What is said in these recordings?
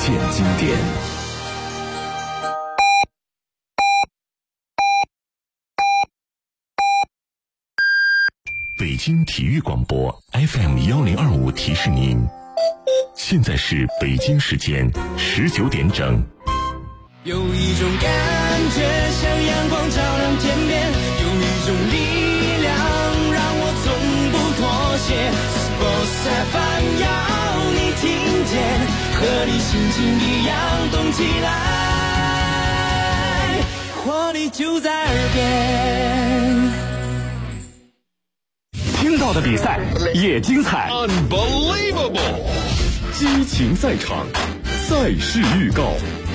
见经典。北京体育广播 FM1025提示您，现在是北京时间19点整。 有一种感觉像阳光照亮天边，有一种力量让我从不妥协。Sports FM 要你听见，和你心情一样动起来，活力就在耳边。 听到的比赛也精彩 Unbelievable 激情赛场，赛事预告。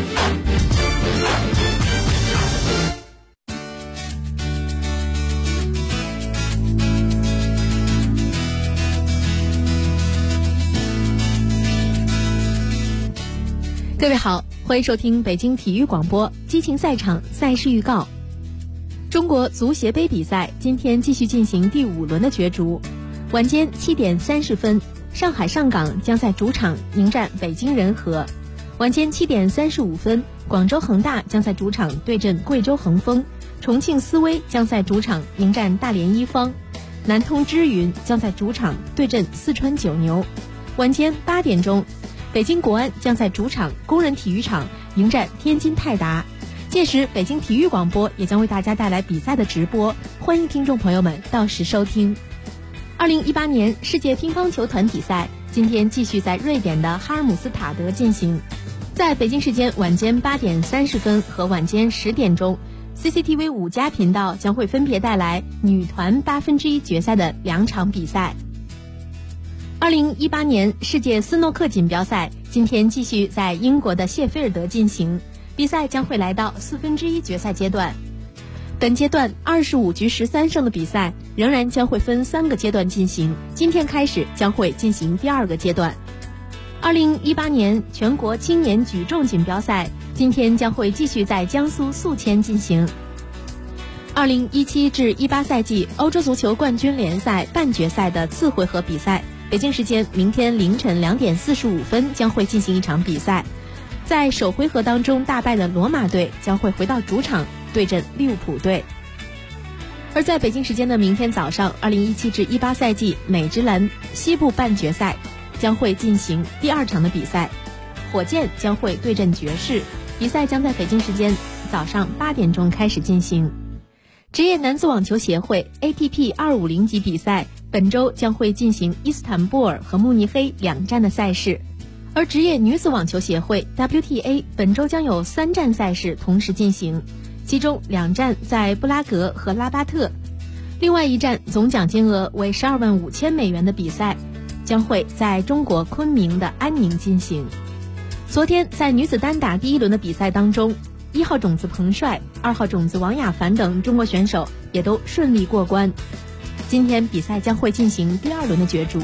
各位好，欢迎收听北京体育广播激情赛场赛事预告。中国足协杯比赛今天继续进行第5轮的角逐。晚间7点30分，上海上港将在主场迎战北京人和。晚间7点35分，广州恒大将在主场对阵贵州恒丰。重庆斯威将在主场迎战大连一方。南通支云将在主场对阵四川九牛。晚间8点钟，北京国安将在主场工人体育场迎战天津泰达。届时北京体育广播也将为大家带来比赛的直播，欢迎听众朋友们到时收听。2018年世界乒乓球团体赛今天继续在瑞典的哈尔姆斯塔德进行。在北京时间晚间8点30分和晚间10点钟， CCTV 5+频道将会分别带来女团1/8决赛的2场比赛。2018年世界斯诺克锦标赛今天继续在英国的谢菲尔德进行，比赛将会来到1/4决赛阶段。本阶段25局13胜的比赛仍然将会分3个阶段进行，今天开始将会进行第2个阶段。2018年全国青年举重锦标赛今天将会继续在江苏宿迁进行。2017至18赛季欧洲足球冠军联赛半决赛的次回合比赛，北京时间明天凌晨2点45分将会进行一场比赛。在首回合当中大败的罗马队将会回到主场对阵利物浦队。而在北京时间的明天早上，2017至18赛季美职篮西部半决赛将会进行第2场的比赛，火箭将会对阵爵士，比赛将在北京时间早上8点钟开始进行。职业男子网球协会 ATP 250级比赛本周将会进行伊斯坦布尔和慕尼黑2站的赛事，而职业女子网球协会 WTA 本周将有3站赛事同时进行，其中2站在布拉格和拉巴特，另外1站总奖金额为12万5千美元的比赛将会在中国昆明的安宁进行。昨天在女子单打第1轮的比赛当中，1号种子彭帅、2号种子王雅凡等中国选手也都顺利过关。今天比赛将会进行第2轮的角逐。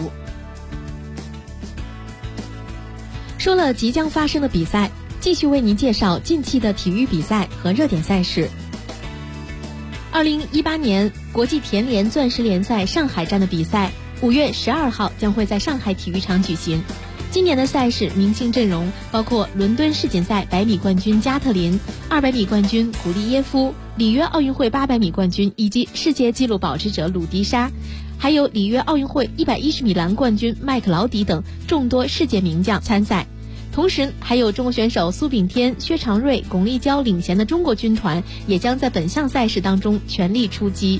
说了即将发生的比赛，继续为您介绍近期的体育比赛和热点赛事。2018年国际田联钻石联赛上海站的比赛5月12号将会在上海体育场举行。今年的赛事明星阵容包括伦敦世锦赛100米冠军加特林、200米冠军古利耶夫、里约奥运会800米冠军以及世界纪录保持者鲁迪莎，还有里约奥运会110米栏冠军麦克劳迪等众多世界名将参赛。同时还有中国选手苏炳添、薛长瑞、巩立姣领衔的中国军团也将在本项赛事当中全力出击。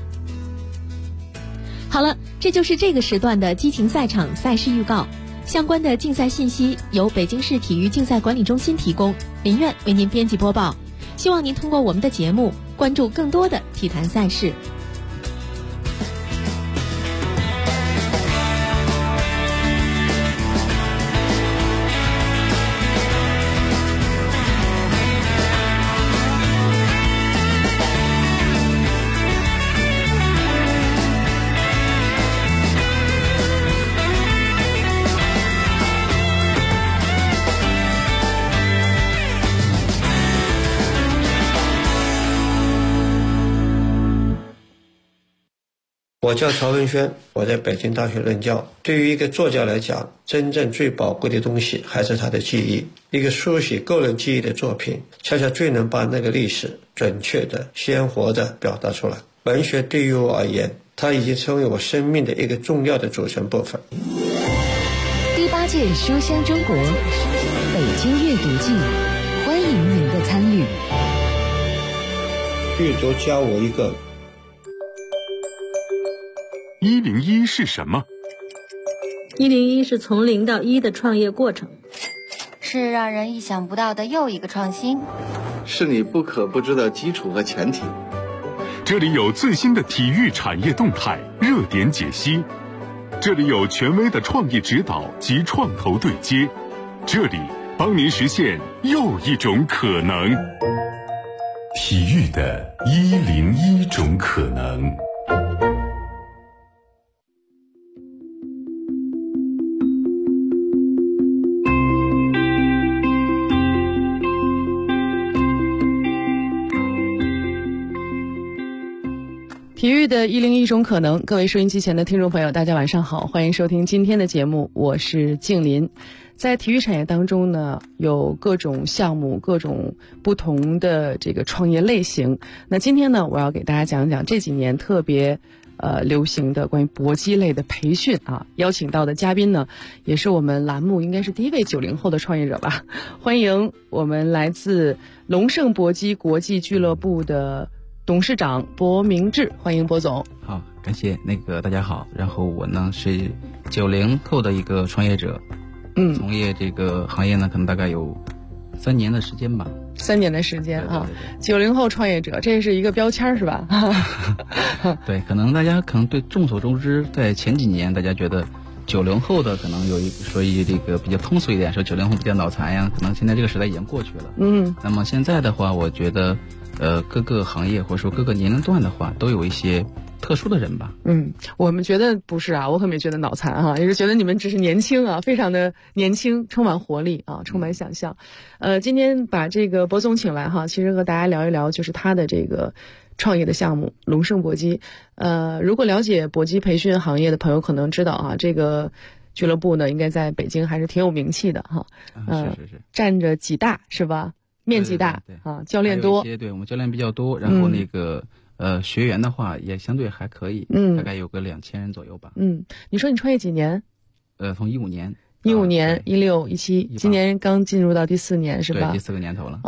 好了，这就是这个时段的激情赛场赛事预告。相关的竞赛信息由北京市体育竞赛管理中心提供，林苑为您编辑播报。希望您通过我们的节目关注更多的体坛赛事。 我叫曹文轩，我在北京大学任教。对于一个作家来讲，真正最宝贵的东西还是他的记忆。一个书写个人记忆的作品，恰恰最能把那个历史准确的、鲜活的表达出来。文学对于我而言，它已经成为我生命的一个重要的组成部分。 第8届书香中国北京阅读季，欢迎您的参与。 阅读教我一个 101是什么 ？101是从0到1的创业过程， 是让人意想不到的又一个创新， 是你不可不知的基础和前提。 这里有最新的体育产业动态热点解析，这里有权威的创业指导及创投对接，这里帮您实现又一种可能。体育的101种可能。 体育的101种可能，各位收音机前的听众朋友，大家晚上好，欢迎收听今天的节目，我是静林。在体育产业当中呢，有各种项目，各种不同的这个创业类型。那今天呢，我要给大家讲讲这几年特别流行的关于搏击类的培训啊。邀请到的嘉宾呢，也是我们栏目应该是第一位90后的创业者吧。欢迎我们来自龙盛搏击国际俱乐部的董事长薄明志，欢迎薄总。 好，感谢大家好。然后我呢是90后的一个创业者，从业这个行业呢可能大概有3年的时间吧。 3年的时间啊，90后创业者，这是一个标签是吧？ 对，可能大家对众所周知，在前几年大家觉得90后的可能有所以这个比较通俗一点，说90后比较脑残呀，可能现在这个时代已经过去了。那么现在的话，我觉得各个行业或者说各个年龄段的话，都有一些特殊的人吧。 我们觉得不是啊，我可没觉得脑残哈，也是觉得你们只是年轻啊，非常的年轻，充满活力啊，充满想象。今天把这个薄总请来哈，其实和大家聊一聊就是他的这个创业的项目龙盛搏击。如果了解搏击培训行业的朋友可能知道啊，这个俱乐部呢应该在北京还是挺有名气的哈。 是占着几大是吧？面积大， 对啊，教练多。 对，我们教练比较多，然后学员的话也相对还可以，大概有个2000人左右吧。 你说你创业几年？ 从15年。 15年、16、17，今年刚进入到第4年是吧？ 对，第4个年头了。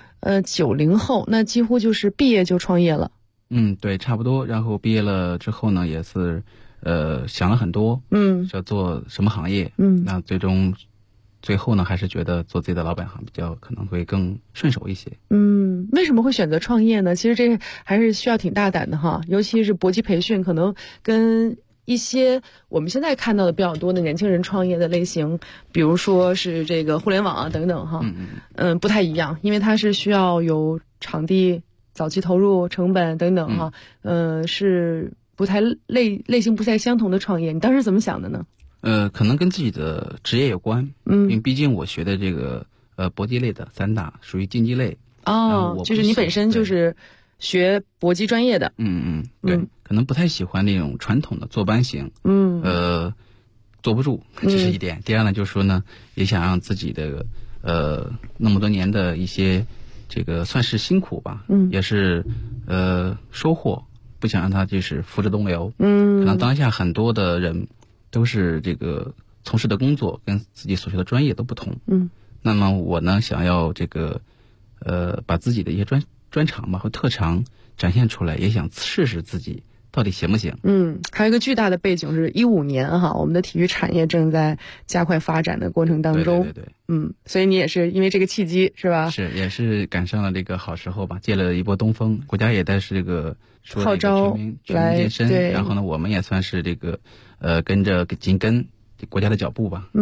90后那几乎就是毕业就创业了。 对，差不多。然后毕业了之后呢，也是想了很多，要做什么行业，那最后呢，还是觉得做自己的老本行比较可能会更顺手一些。 为什么会选择创业呢？其实这还是需要挺大胆的哈，尤其是搏击培训，可能跟一些我们现在看到的比较多的年轻人创业的类型，比如说是这个互联网啊等等哈，不太一样，因为它是需要有场地、早期投入、成本等等哈，是不太类型不太相同的创业。你当时怎么想的呢？ 可能跟自己的职业有关，因为毕竟我学的这个搏击类的散打属于竞技类。 就是你本身就是学搏击专业的。 对，可能不太喜欢那种传统的坐班型，坐不住，这是一点。第二呢，就是说呢，也想让自己的那么多年的一些这个算是辛苦吧，也是收获，不想让它就是付之东流。可能当下很多的人都是这个从事的工作跟自己所学的专业都不同。那么我呢，想要这个把自己的一些专长吧和特长展现出来，也想试试自己到底行不行。 还有一个巨大的背景是15年哈，我们的体育产业正在加快发展的过程当中。 对， 所以你也是因为这个契机是吧？ 是，也是赶上了这个好时候吧，借了一波东风，国家也在这个说号召全民健身，然后呢，我们也算是这个紧跟国家的脚步吧。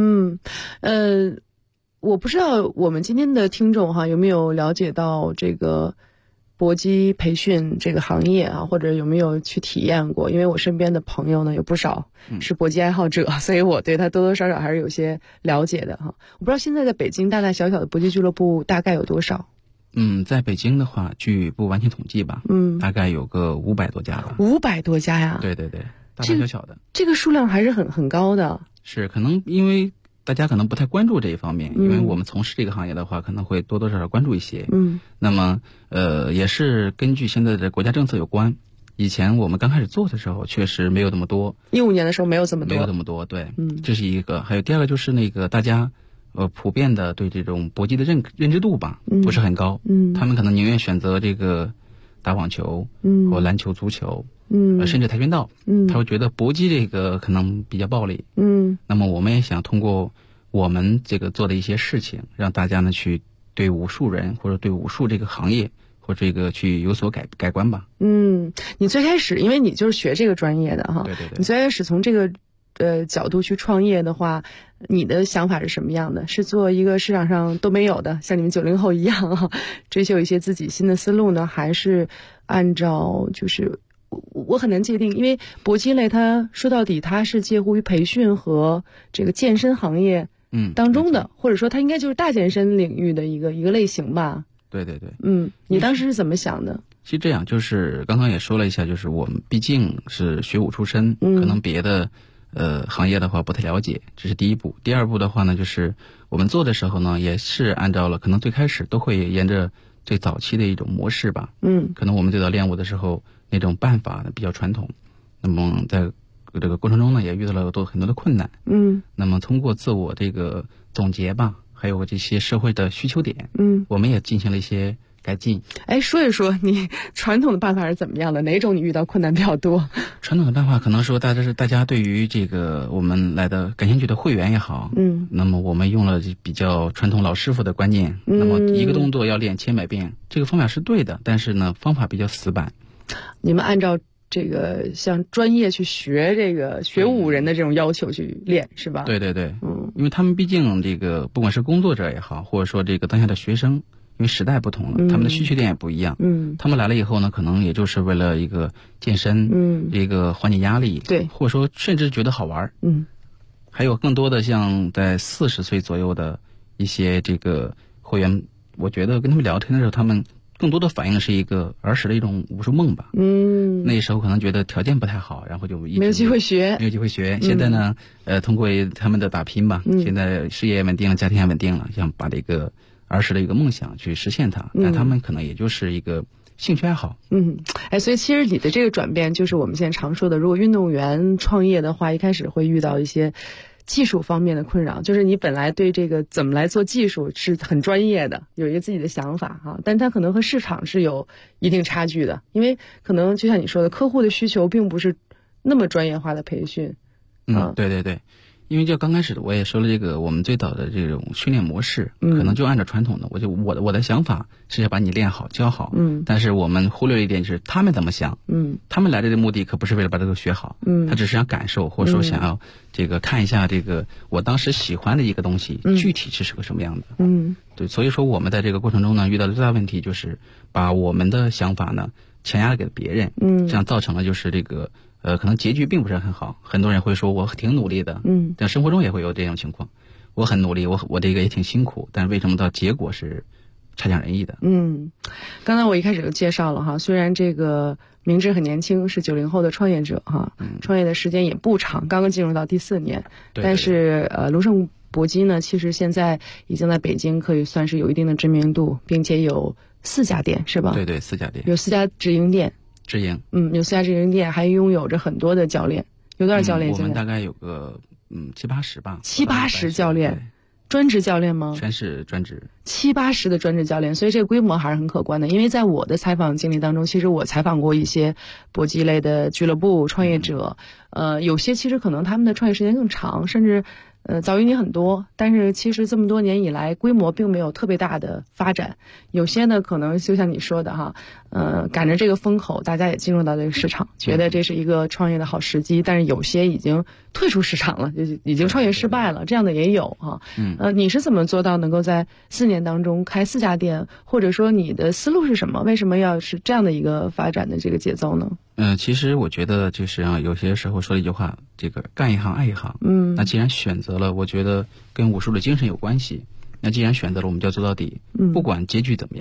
我不知道我们今天的听众哈有没有了解到这个搏击培训这个行业啊，或者有没有去体验过？因为我身边的朋友呢有不少是搏击爱好者，所以我对他多多少少还是有些了解的哈。我不知道现在在北京大大小小的搏击俱乐部大概有多少？ 在北京的话，据不完全统计吧，大概有个500多家吧。 500多家呀？ 对对对，大大小小的。 这个数量还是很高的。 是，可能因为大家可能不太关注这一方面，因为我们从事这个行业的话，可能会多多少少关注一些。那么也是根据现在的国家政策有关。以前我们刚开始做的时候，确实没有那么多。 15年的时候没有这么多。 没有那么多，对。这是一个。还有第二个就是那个大家普遍的对这种搏击的认知度吧，不是很高。他们可能宁愿选择这个打网球，或篮球、足球，甚至跆拳道。他会觉得搏击这个可能比较暴力。那么我们也想通过我们这个做的一些事情，让大家呢去对武术人或者对武术这个行业或这个去有所改观吧。 你最开始因为你就是学这个专业的哈， 对对对， 你最开始从这个角度去创业的话，你的想法是什么样的？是做一个市场上都没有的，像你们90后一样哈，追求一些自己新的思路呢，还是按照就是我很难界定，因为搏击类它说到底它是介乎于培训和这个健身行业当中的，或者说它应该就是大健身领域的一个类型吧。 对对对。 你当时是怎么想的？ 其实这样，就是刚刚也说了一下，就是我们毕竟是学武出身，可能别的行业的话不太了解，这是第一步。第二步的话呢，就是我们做的时候呢，也是按照了可能最开始都会沿着最早期的一种模式吧。可能我们最早练武的时候那种办法呢比较传统，那么在这个过程中呢也遇到了很多的困难。那么通过自我这个总结吧，还有这些社会的需求点，我们也进行了一些改进。 说一说你传统的办法是怎么样的？哪种你遇到困难比较多？ 传统的办法可能说大家对于这个我们来的感兴趣的会员也好，那么我们用了比较传统老师傅的观念，那么一个动作要练千百遍，这个方法是对的，但是呢方法比较死板。 你们按照这个像专业去学这个学武人的这种要求去练是吧？ 对对对。因为他们毕竟这个不管是工作者也好，或者说这个当下的学生，因为时代不同了，他们的需求点也不一样。他们来了以后呢，可能也就是为了一个健身，这个缓解压力， 对， 或者说甚至觉得好玩。还有更多的像在40岁左右的一些这个会员，我觉得跟他们聊天的时候，他们更多的反映的是一个儿时的一种武术梦吧。那时候可能觉得条件不太好，然后就没有机会学。 现在呢，通过他们的打拼吧，现在事业稳定了，家庭也稳定了，想把这个儿时的一个梦想去实现它，但他们可能也就是一个兴趣爱好。 所以其实你的这个转变就是我们现在常说的，如果运动员创业的话，一开始会遇到一些技术方面的困扰，就是你本来对这个怎么来做技术是很专业的，有一个自己的想法哈，但它可能和市场是有一定差距的，因为可能就像你说的，客户的需求并不是那么专业化的培训。 对对对。因为就刚开始我也说了，这个我们最早的这种训练模式，可能就按照传统的，我的想法是要把你练好教好，但是我们忽略了一点，就是他们怎么想，他们来的目的可不是为了把这个学好，他只是想感受，或者说想要这个看一下这个我当时喜欢的一个东西，具体是个什么样的。对，所以说我们在这个过程中呢，遇到的最大问题就是把我们的想法呢强压给别人，这样造成了就是这个。可能结局并不是很好，很多人会说我挺努力的，但生活中也会有这种情况，我很努力，我这个也挺辛苦，但是为什么到结果是差强人意的？ 刚才我一开始就介绍了哈，虽然这个明志很年轻，是90后的创业者哈，创业的时间也不长，刚刚进入到第4年，但是龙盛搏击呢，其实现在已经在北京可以算是有一定的知名度，并且有4家店是吧？ 对对，4家店， 有4家直营店。 有 4家直营店，还拥有着很多的教练，有多少教练？ 我们大概有个70-80吧 ，70-80教练，专职教练吗？ 全是专职 ，70-80的专职教练，所以这个规模还是很可观的。因为在我的采访经历当中，其实我采访过一些搏击类的俱乐部创业者，有些其实可能他们的创业时间更长，甚至早于你很多，但是其实这么多年以来规模并没有特别大的发展。有些呢可能就像你说的哈，赶着这个风口，大家也进入到这个市场，觉得这是一个创业的好时机，但是有些已经退出市场了，已经创业失败了，这样的也有哈。你是怎么做到能够在4年当中开4家店，或者说你的思路是什么？为什么要是这样的一个发展的这个节奏呢？ 其实我觉得就是有些时候说了一句话，这个干一行爱一行。那既然选择了，我觉得跟武术的精神有关系。那既然选择了，我们就要做到底。不管结局怎么样，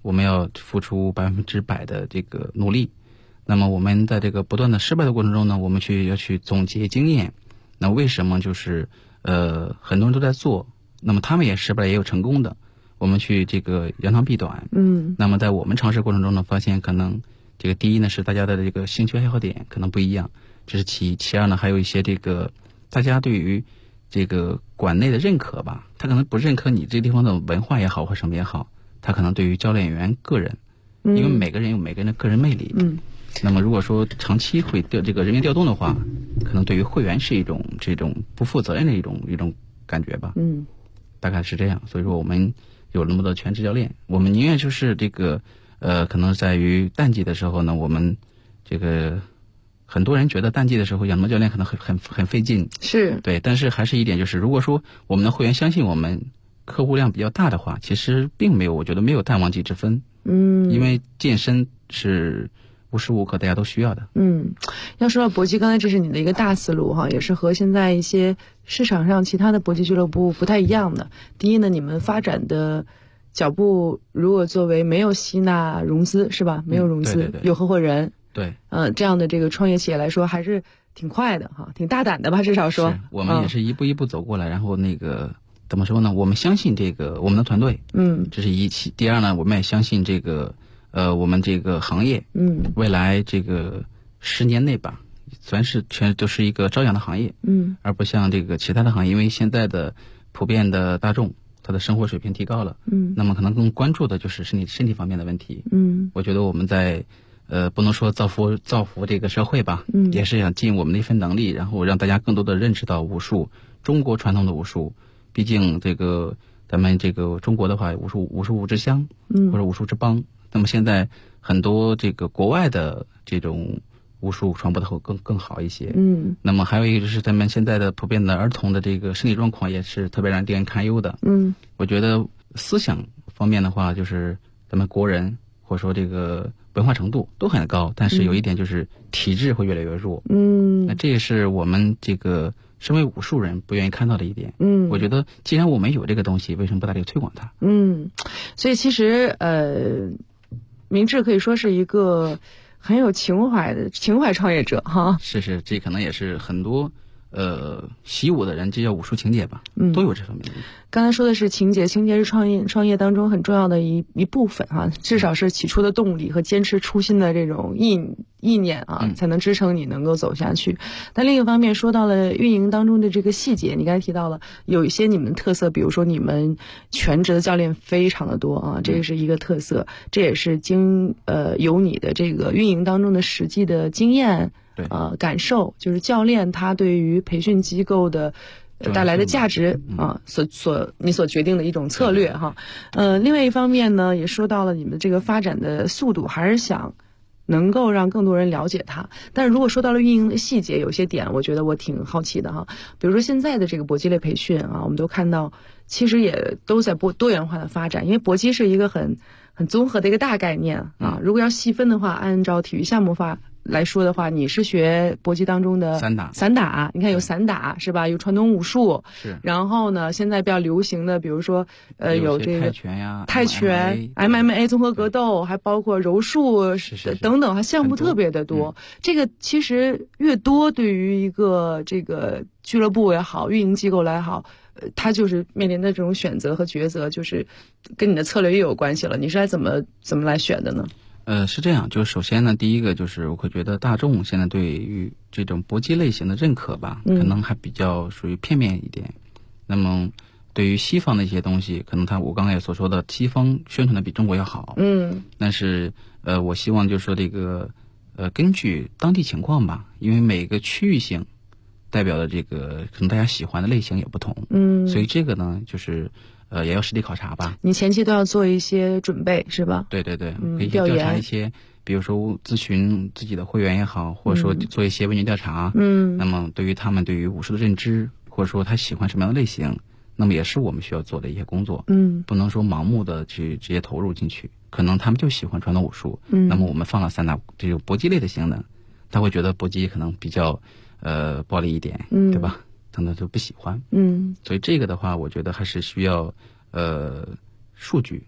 我们要付出100%的这个努力。那么我们在这个不断的失败的过程中呢，我们要去总结经验。那为什么就是很多人都在做，那么他们也失败也有成功的，我们去这个扬长避短。那么在我们尝试过程中呢，发现可能这个第一呢是大家的这个兴趣爱好点可能不一样，这是其一。其二呢，还有一些这个大家对于这个馆内的认可吧，他可能不认可你这地方的文化也好或什么也好，他可能对于教练员个人，因为每个人有每个人的个人魅力。那么如果说长期会这个人员调动的话，可能对于会员是一种这种不负责任的一种感觉吧。大概是这样。所以说我们有那么多全职教练，我们宁愿就是这个可能在于淡季的时候呢，我们这个很多人觉得淡季的时候养那么教练可能很费劲， 是对， 但是还是一点就是，如果说我们的会员相信我们，客户量比较大的话，其实并没有，我觉得没有淡旺季之分。因为健身是无时无刻大家都需要的。 要说到搏击，刚才这是你的一个大思路哈，也是和现在一些市场上其他的搏击俱乐部不太一样的。第一呢，你们发展的脚步如果作为没有吸纳融资是吧？没有融资，对，有合伙人， 对， 这样的这个创业企业来说还是挺快的哈，挺大胆的吧，至少说。 我们也是一步一步走过来，然后那个怎么说呢？我们相信这个我们的团队，这是一期。第二呢，我们也相信这个我们这个行业，未来这个10年内吧，全都是一个朝阳的行业，而不像这个其他的行业，因为现在的普遍的大众，他的生活水平提高了，那么可能更关注的就是身体方面的问题。我觉得我们在不能说造福这个社会吧，也是想尽我们的一份能力，然后让大家更多的认识到武术，中国传统的武术。毕竟这个咱们这个中国的话，武术之乡，或者武术之邦。那么现在很多这个国外的这种武术传播的会更好一些。那么还有一个就是咱们现在的普遍的儿童的这个身体状况也是特别令人堪忧的。我觉得思想方面的话，就是咱们国人或者说这个文化程度都很高，但是有一点就是体质会越来越弱。那这也是我们这个身为武术人不愿意看到的一点。我觉得既然我们有这个东西，为什么不大力推广它？ 所以其实明志可以说是一个很有情怀创业者哈。 是，这可能也是很多习武的人，这叫武术情节吧，都有这方面的。 刚才说的是情节是创业当中很重要的一部分哈，至少是起初的动力和坚持初心的这种意念啊，才能支撑你能够走下去。但另一方面说到了运营当中的这个细节，你刚才提到了有一些你们特色，比如说你们全职的教练非常的多啊，这个是一个特色，这也是有你的这个运营当中的实际的经验。感受，就是教练他对于培训机构的带来的价值啊，你所决定的一种策略哈。另外一方面呢，也说到了你们这个发展的速度，还是想能够让更多人了解它。但是如果说到了运营的细节，有些点我觉得我挺好奇的哈。比如说现在的这个搏击类培训啊，我们都看到其实也都在多元化的发展，因为搏击是一个很综合的一个大概念啊。如果要细分的话，按照体育项目化来说的话，你是学搏击当中的散打，你看有散打是吧？有传统武术，然后呢，现在比较流行的，比如说有这个泰拳、MMA 综合格斗，还包括柔术等等，项目特别的多。这个其实越多，对于一个这个俱乐部也好，运营机构来好，它就是面临的这种选择和抉择，就是跟你的策略也有关系了。你是来怎么来选的呢？ 是这样，就首先呢，第一个就是我会觉得大众现在对于这种搏击类型的认可吧，可能还比较属于片面一点。那么对于西方的一些东西，可能我刚才也所说的，西方宣传的比中国要好。但是我希望就是说这个根据当地情况吧，因为每个区域性代表的这个可能大家喜欢的类型也不同。所以这个呢就是也要实地考察吧。 你前期都要做一些准备是吧？ 对，可以调查一些，比如说咨询自己的会员也好，或者说做一些问卷调查。那么对于他们对于武术的认知，或者说他喜欢什么样的类型，那么也是我们需要做的一些工作。不能说盲目的去直接投入进去，可能他们就喜欢传统武术。那么我们放了散打这种搏击类的型的，他会觉得搏击可能比较暴力一点，对吧？可能就不喜欢。所以这个的话，我觉得还是需要数据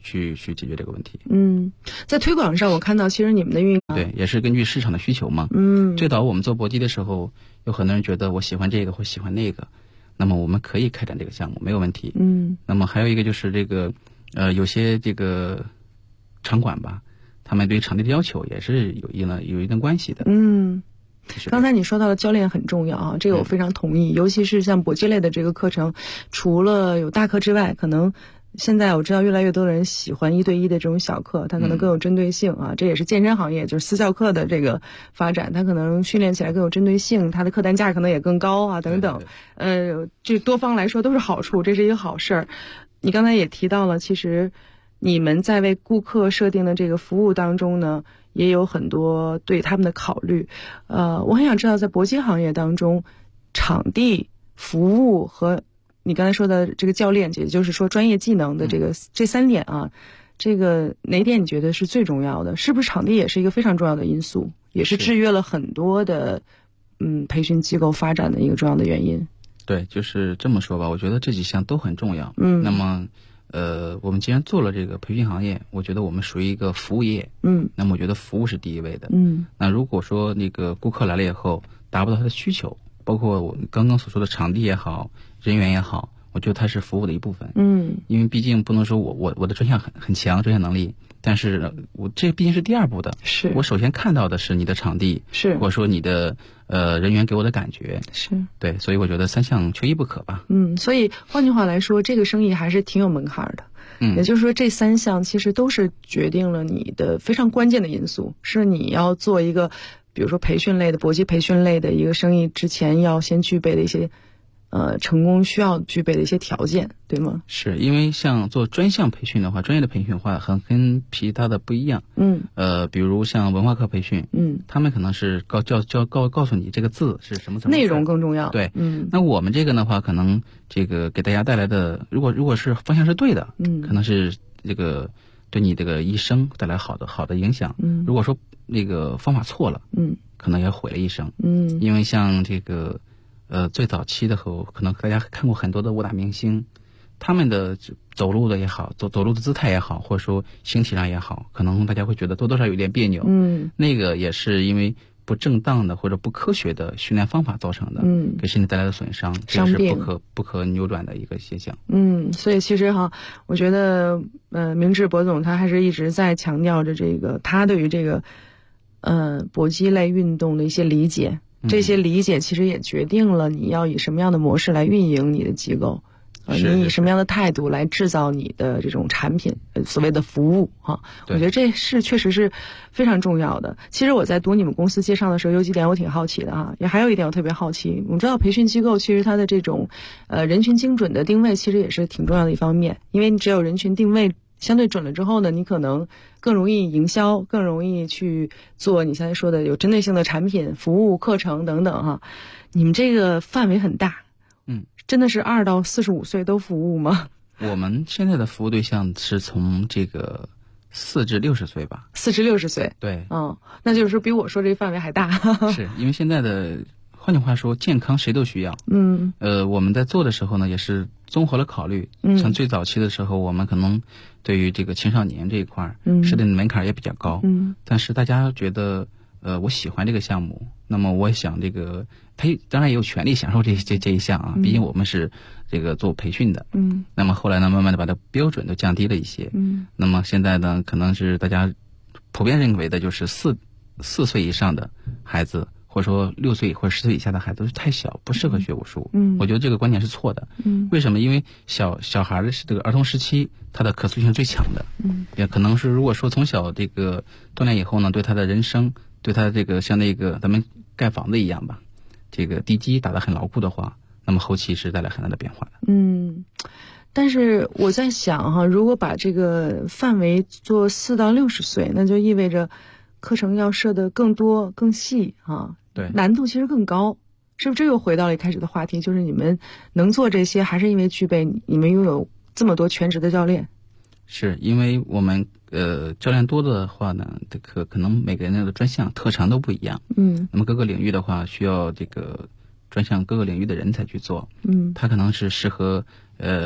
去解决这个问题。 在推广上，我看到其实你们的运营对也是根据市场的需求嘛。最早我们做搏击的时候，有很多人觉得我喜欢这个或喜欢那个，那么我们可以开展这个项目没有问题。那么还有一个就是这个有些这个场馆吧，他们对场地的要求也是有一定关系的。 刚才你说到的教练很重要啊，这个我非常同意。尤其是像搏击类的这个课程，除了有大课之外，可能现在我知道越来越多的人喜欢1对1的这种小课，它可能更有针对性啊。这也是健身行业就是私教课的这个发展，它可能训练起来更有针对性，它的客单价可能也更高啊，等等。这多方来说都是好处，这是一个好事儿。你刚才也提到了，其实你们在为顾客设定的这个服务当中呢，也有很多对他们的考虑。我很想知道，在搏击行业当中，场地、服务和你刚才说的这个教练，也就是说专业技能的这3点啊，这个哪点你觉得是最重要的？是不是场地也是一个非常重要的因素，也是制约了很多的培训机构发展的一个重要的原因？ 对，就是这么说吧，我觉得这几项都很重要。那么我们既然做了这个培训行业，我觉得我们属于一个服务业。那么我觉得服务是第一位的。那如果说那个顾客来了以后达不到他的需求，包括我刚刚所说的场地也好，人员也好，我觉得它是服务的一部分。因为毕竟不能说我的专项很强，专项能力，但是我这毕竟是第二步的。 是我首先看到的是你的场地， 是或者说你的人员给我的感觉， 是对，所以我觉得3项缺一不可吧。 所以换句话来说，这个生意还是挺有门槛的。也就是说，这3项其实都是决定了你的非常关键的因素，是你要做一个，比如说培训类的搏击培训类的一个生意之前要先具备的一些成功需要具备的一些条件，对吗？是， 因为像做专项培训的话，专业的培训的话，跟其他的不一样。比如像文化课培训，他们可能是告诉你这个字是什么内容更重要。 对，那我们这个的话，可能这个给大家带来的，如果是方向是对的，可能是这个对你这个一生带来好的影响。如果说那个方法错了，可能也毁了一生。因为像这个。最早期的时候，可能大家看过很多的武打明星，他们的走路的也好，走路的姿态也好，或者说形体上也好，可能大家会觉得多多少少有点别扭。那个也是因为不正当的或者不科学的训练方法造成的，给身体带来的损伤，这是不可扭转的一个现象。 所以其实我觉得明志博总他还是一直在强调着这个他对于这个搏击类运动的一些理解。这些理解其实也决定了你要以什么样的模式来运营你的机构，你以什么样的态度来制造你的这种产品，所谓的服务我觉得这是确实是非常重要的。其实我在读你们公司介绍的时候，有几点我挺好奇的也还有一点我特别好奇。我们知道培训机构其实它的这种人群精准的定位其实也是挺重要的一方面，因为你只有人群定位相对准了之后呢，你可能更容易营销，更容易去做你刚才说的有针对性的产品、服务、课程等等你们这个范围很大，真的是2到45岁都服务吗？ 我们现在的服务对象是从这个4至60岁吧。4 至60岁， 对， 那就是说比我说这个范围还大。 是因为现在的，换句话说，健康谁都需要。我们在做的时候呢，也是综合了考虑。像最早期的时候，我们可能对于这个青少年这一块设定的门槛也比较高。但是大家觉得，我喜欢这个项目，那么我想这个他当然也有权利享受这一项毕竟我们是这个做培训的。那么后来呢，慢慢的把它标准都降低了一些。那么现在呢，可能是大家普遍认为的就是4岁以上的孩子，或者说6岁或者10岁以下的孩子都是太小，不适合学武术。我觉得这个观点是错的。为什么？因为小孩的这个儿童时期，他的可塑性最强的。也可能是如果说从小这个锻炼以后呢，对他的人生，对他这个像那个咱们盖房子一样吧，这个地基打得很牢固的话，那么后期是带来很大的变化的。 但是我在想如果把这个范围做4到60岁，那就意味着课程要设得更多更细对， 难度其实更高。是不是这又回到了一开始的话题，就是你们能做这些还是因为具备你们拥有这么多全职的教练？ 是因为我们教练多的话呢，可能每个人的专项特长都不一样。那么各个领域的话，需要这个专项各个领域的人才去做。他可能是适合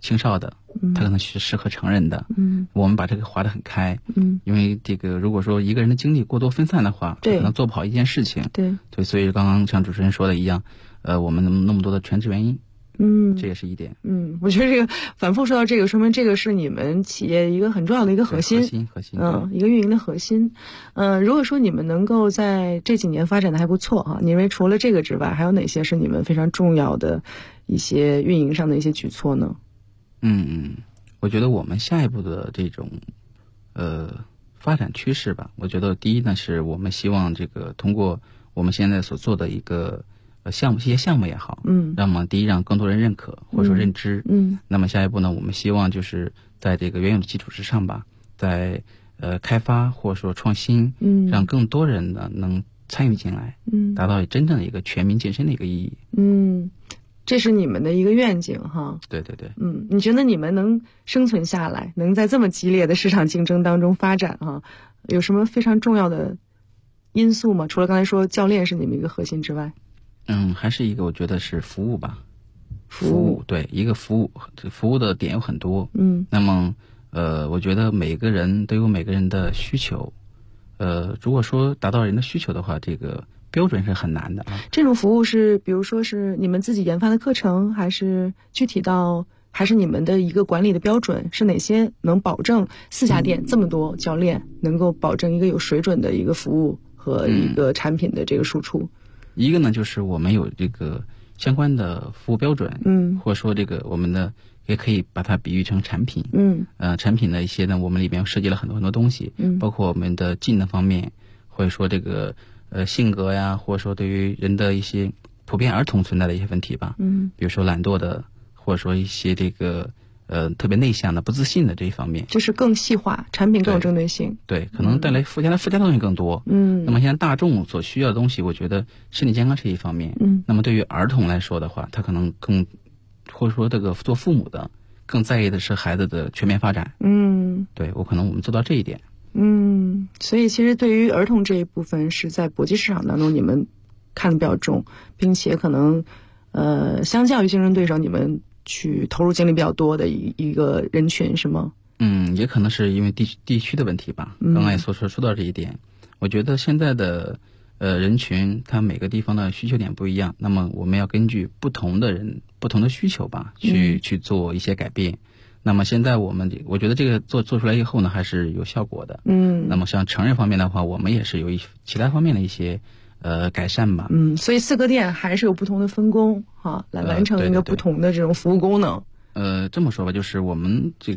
青少的，他可能是适合成人的。我们把这个划得很开。因为这个如果说一个人的精力过多分散的话，可能做不好一件事情。 对， 所以刚刚像主持人说的一样，我们那么多的全职原因。这也是一点。 我觉得这个反复说到这个，说明这个是你们企业一个很重要的一个核心，一个运营的核心。如果说你们能够在这几年发展的还不错哈，你认为除了这个之外，还有哪些是你们非常重要的一些运营上的一些举措呢？ 我觉得我们下一步的这种发展趋势吧，我觉得第一呢，是我们希望这个通过我们现在所做的一个项目，一些项目也好，那么第一让更多人认可或者说认知，那么下一步呢，我们希望就是在这个原有的基础之上吧，在开发或者说创新，让更多人呢能参与进来，达到真正的一个全民健身的一个意义。 这是你们的一个愿景哈。 对对对。 你觉得你们能生存下来，能在这么激烈的市场竞争当中发展哈，有什么非常重要的因素吗？除了刚才说教练是你们一个核心之外。 还是一个我觉得是服务吧。服务对，一个服务的点有很多。那么我觉得每个人都有每个人的需求。如果说达到人的需求的话，这个标准是很难的啊。 这种服务是比如说是你们自己研发的课程，还是具体到还是你们的一个管理的标准？是哪些能保证4家店这么多教练能够保证一个有水准的一个服务和一个产品的这个输出？ 一个呢，就是我们有这个相关的服务标准，或者说这个我们的也可以把它比喻成产品，产品的一些呢，我们里面设计了很多很多东西，包括我们的技能方面，或者说这个性格呀，或者说对于人的一些普遍儿童存在的一些问题吧，比如说懒惰的，或者说一些这个特别内向的、不自信的这一方面， 就是更细化，产品更有针对性。 对，可能带来附加的东西更多。那么现在大众所需要的东西，我觉得身体健康是一方面。那么对于儿童来说的话，他可能更，或者说这个做父母的更在意的是孩子的全面发展。对，我们做到这一点。 所以其实对于儿童这一部分是在国际市场当中你们看得比较重，并且可能相较于竞争对手，你们去投入精力比较多的一个人群是吗？ 也可能是因为地区的问题吧。刚刚也说到这一点，我觉得现在的人群，他每个地方的需求点不一样，那么我们要根据不同的人不同的需求吧，去做一些改变。那么现在我觉得这个做出来以后呢，还是有效果的。那么像成人方面的话，我们也是有其他方面的一些改善吧。 所以4个店还是有不同的分工哈，来完成一个不同的这种服务功能。 这么说吧，就是我们这个